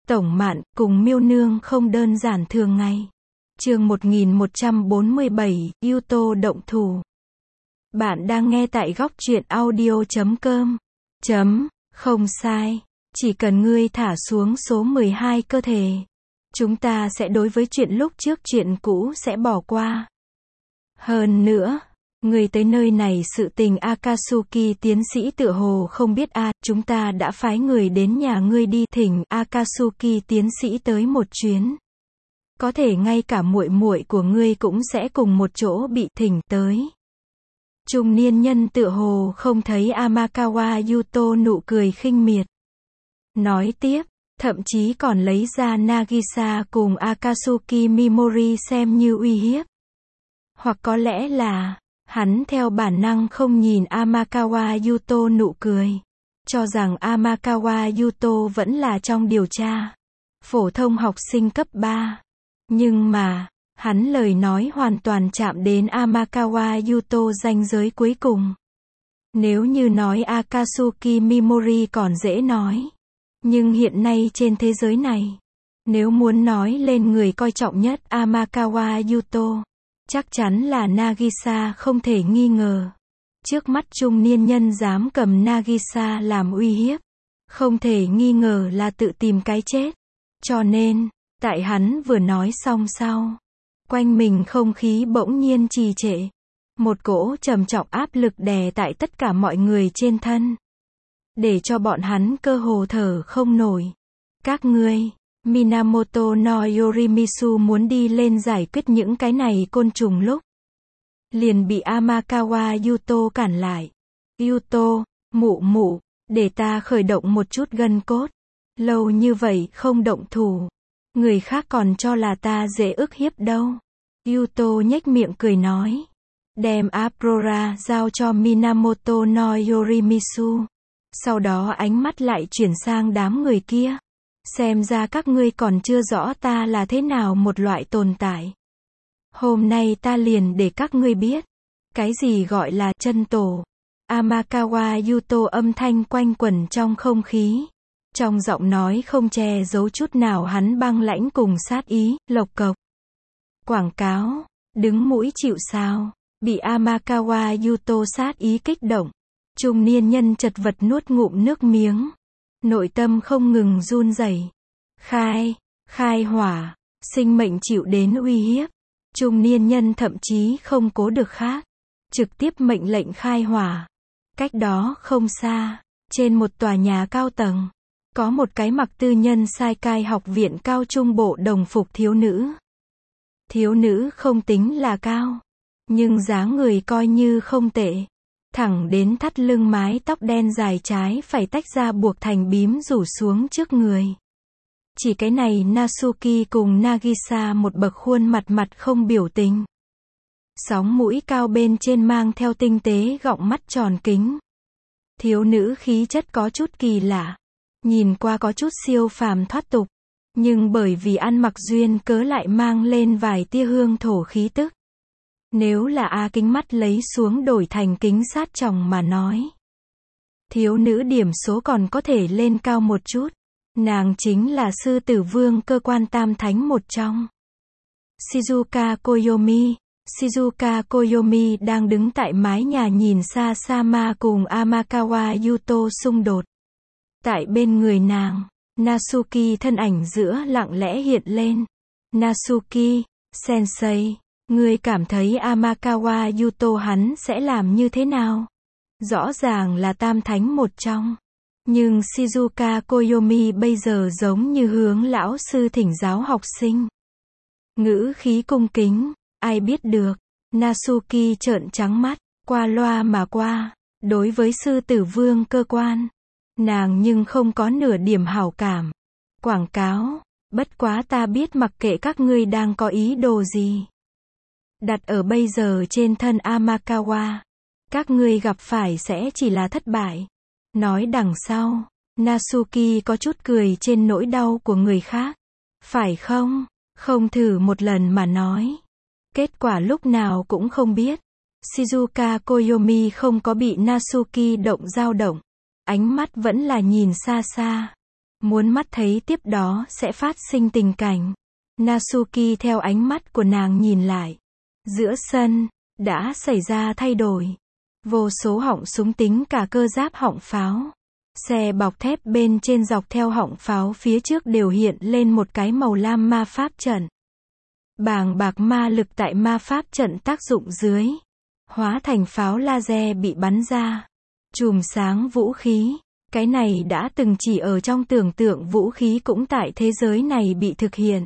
Tổng Mạn, cùng Miêu Nương không đơn giản thường ngày. Chương 1147, Yuto động thủ. Bạn đang nghe tại góc truyện audio.com. Không sai. Chỉ cần ngươi thả xuống số 12 cơ thể, chúng ta sẽ đối với chuyện lúc trước chuyện cũ sẽ bỏ qua. Hơn nữa, người tới nơi này sự tình Akatsuki tiến sĩ tựa hồ không biết chúng ta đã phái người đến nhà ngươi đi thỉnh Akatsuki tiến sĩ tới một chuyến. Có thể ngay cả muội muội của ngươi cũng sẽ cùng một chỗ bị thỉnh tới. Trung niên nhân tựa hồ không thấy Amakawa Yuto nụ cười khinh miệt. Nói tiếp, thậm chí còn lấy ra Nagisa cùng Akatsuki Mimori xem như uy hiếp. Hoặc có lẽ là, hắn theo bản năng không nhìn Amakawa Yuto nụ cười, cho rằng Amakawa Yuto vẫn là trong điều tra. Phổ thông học sinh cấp 3. Nhưng mà, hắn lời nói hoàn toàn chạm đến Amakawa Yuto ranh giới cuối cùng. Nếu như nói Akatsuki Mimori còn dễ nói. Nhưng hiện nay trên thế giới này, nếu muốn nói lên người coi trọng nhất Amakawa Yuto, chắc chắn là Nagisa không thể nghi ngờ. Trước mắt trung niên nhân dám cầm Nagisa làm uy hiếp, không thể nghi ngờ là tự tìm cái chết. Cho nên, tại hắn vừa nói xong sau, quanh mình không khí bỗng nhiên trì trệ. Một cỗ trầm trọng áp lực đè tại tất cả mọi người trên thân, để cho bọn hắn cơ hồ thở không nổi. Các ngươi, Minamoto no Yorimizu muốn đi lên giải quyết những cái này côn trùng lúc liền bị Amakawa Yuto cản lại. Yuto, mụ, để ta khởi động một chút gân cốt. Lâu như vậy không động thủ, người khác còn cho là ta dễ ức hiếp đâu. Yuto nhếch miệng cười nói, đem Aurora giao cho Minamoto no Yorimizu. Sau đó ánh mắt lại chuyển sang đám người kia. Xem ra các ngươi còn chưa rõ ta là thế nào một loại tồn tại. Hôm nay ta liền để các ngươi biết, cái gì gọi là chân tổ. Amakawa Yuto âm thanh quanh quẩn trong không khí. Trong giọng nói không che giấu chút nào hắn băng lãnh cùng sát ý, lộc cộc. Quảng cáo, đứng mũi chịu sào, bị Amakawa Yuto sát ý kích động. Trung niên nhân chật vật nuốt ngụm nước miếng. Nội tâm không ngừng run rẩy. Khai hỏa, sinh mệnh chịu đến uy hiếp. Trung niên nhân thậm chí không cố được khác, trực tiếp mệnh lệnh khai hỏa. Cách đó không xa, trên một tòa nhà cao tầng, có một cái mặc tư nhân Saikai học viện cao trung bộ đồng phục thiếu nữ. Thiếu nữ không tính là cao, nhưng dáng người coi như không tệ. Thẳng đến thắt lưng mái tóc đen dài trái phải tách ra buộc thành bím rủ xuống trước người. Chỉ cái này Natsuki cùng Nagisa một bậc khuôn mặt không biểu tình. Sóng mũi cao bên trên mang theo tinh tế gọng mắt tròn kính. Thiếu nữ khí chất có chút kỳ lạ, nhìn qua có chút siêu phàm thoát tục, nhưng bởi vì ăn mặc duyên cớ lại mang lên vài tia hương thổ khí tức. Nếu là kính mắt lấy xuống đổi thành kính sát tròng mà nói, thiếu nữ điểm số còn có thể lên cao một chút. Nàng chính là sư tử vương cơ quan tam thánh một trong. Shizuka Koyomi. Shizuka Koyomi đang đứng tại mái nhà nhìn xa Sama cùng Amakawa Yuto xung đột. Tại bên người nàng, Natsuki thân ảnh giữa lặng lẽ hiện lên. Natsuki, sensei, ngươi cảm thấy Amakawa Yuto hắn sẽ làm như thế nào? Rõ ràng là tam thánh một trong. Nhưng Shizuka Koyomi bây giờ giống như hướng lão sư thỉnh giáo học sinh. Ngữ khí cung kính, ai biết được. Natsuki trợn trắng mắt, qua loa mà qua. Đối với sư tử vương cơ quan, nàng nhưng không có nửa điểm hảo cảm. Quảng cáo, bất quá ta biết mặc kệ các ngươi đang có ý đồ gì. Đặt ở bây giờ trên thân Amakawa, các ngươi gặp phải sẽ chỉ là thất bại. Nói đằng sau, Natsuki có chút cười trên nỗi đau của người khác. Phải không? Không thử một lần mà nói. Kết quả lúc nào cũng không biết. Shizuka Koyomi không có bị Natsuki dao động. Ánh mắt vẫn là nhìn xa xa. Muốn mắt thấy tiếp đó sẽ phát sinh tình cảnh. Natsuki theo ánh mắt của nàng nhìn lại. Giữa sân, đã xảy ra thay đổi. Vô số họng súng tính cả cơ giáp họng pháo. Xe bọc thép bên trên dọc theo họng pháo phía trước đều hiện lên một cái màu lam ma pháp trận. Bàng bạc ma lực tại ma pháp trận tác dụng dưới. Hóa thành pháo laser bị bắn ra. Chùm sáng vũ khí. Cái này đã từng chỉ ở trong tưởng tượng vũ khí cũng tại thế giới này bị thực hiện.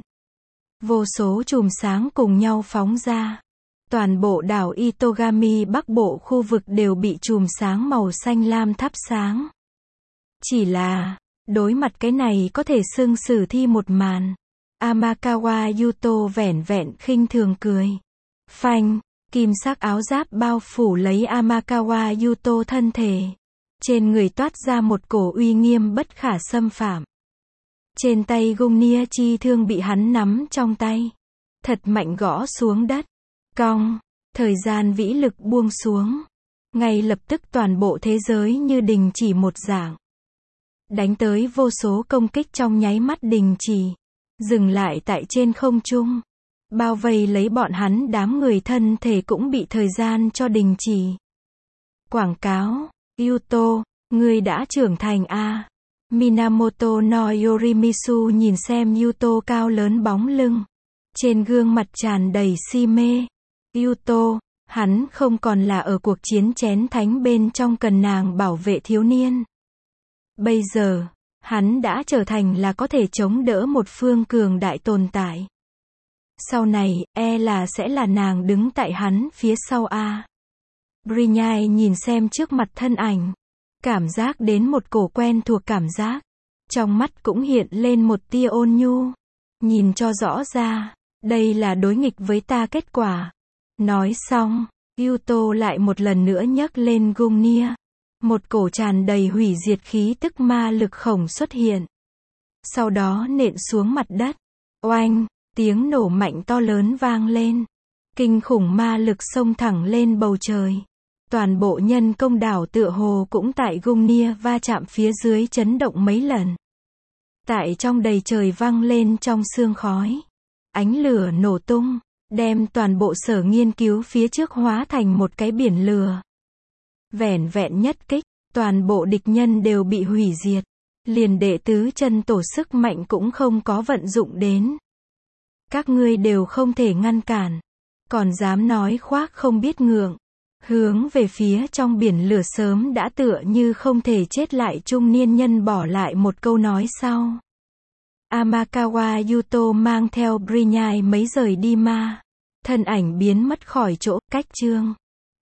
Vô số chùm sáng cùng nhau phóng ra. Toàn bộ đảo Itogami bắc bộ khu vực đều bị chùm sáng màu xanh lam thắp sáng. Chỉ là, đối mặt cái này có thể xưng sử thi một màn. Amakawa Yuto vẻn vẹn khinh thường cười. Phanh, kim sắc áo giáp bao phủ lấy Amakawa Yuto thân thể. Trên người toát ra một cổ uy nghiêm bất khả xâm phạm. Trên tay Gungnir chi thương bị hắn nắm trong tay. Thật mạnh gõ xuống đất. Cong, thời gian vĩ lực buông xuống. Ngay lập tức toàn bộ thế giới như đình chỉ một dạng. Đánh tới vô số công kích trong nháy mắt đình chỉ. Dừng lại tại trên không trung. Bao vây lấy bọn hắn đám người thân thể cũng bị thời gian cho đình chỉ. Quảng cáo. Yuto, ngươi đã trưởng thành a. Minamoto no Yorimizu nhìn xem Yuto cao lớn bóng lưng. Trên gương mặt tràn đầy si mê. Yuto, hắn không còn là ở cuộc chiến chén thánh bên trong cần nàng bảo vệ thiếu niên. Bây giờ, hắn đã trở thành là có thể chống đỡ một phương cường đại tồn tại. Sau này, là sẽ là nàng đứng tại hắn phía sau a. Brinyai nhìn xem trước mặt thân ảnh. Cảm giác đến một cổ quen thuộc cảm giác. Trong mắt cũng hiện lên một tia ôn nhu. Nhìn cho rõ ra, đây là đối nghịch với ta kết quả. Nói xong, Yuto lại một lần nữa nhấc lên Gungnir. Một cổ tràn đầy hủy diệt khí tức ma lực khổng xuất hiện. Sau đó nện xuống mặt đất. Oanh, tiếng nổ mạnh to lớn vang lên. Kinh khủng ma lực xông thẳng lên bầu trời. Toàn bộ nhân công đảo tựa hồ cũng tại Gungnir va chạm phía dưới chấn động mấy lần. Tại trong đầy trời vang lên trong sương khói. Ánh lửa nổ tung, đem toàn bộ sở nghiên cứu phía trước hóa thành một cái biển lửa. Vẻn vẹn nhất kích, toàn bộ địch nhân đều bị hủy diệt. Liền đệ tứ chân tổ sức mạnh cũng không có vận dụng đến. Các ngươi đều không thể ngăn cản. Còn dám nói khoác không biết ngượng. Hướng về phía trong biển lửa sớm đã tựa như không thể chết lại trung niên nhân bỏ lại một câu nói sau. Amakawa Yuto mang theo Brinyai mấy rời đi ma. Thân ảnh biến mất khỏi chỗ, cách chương.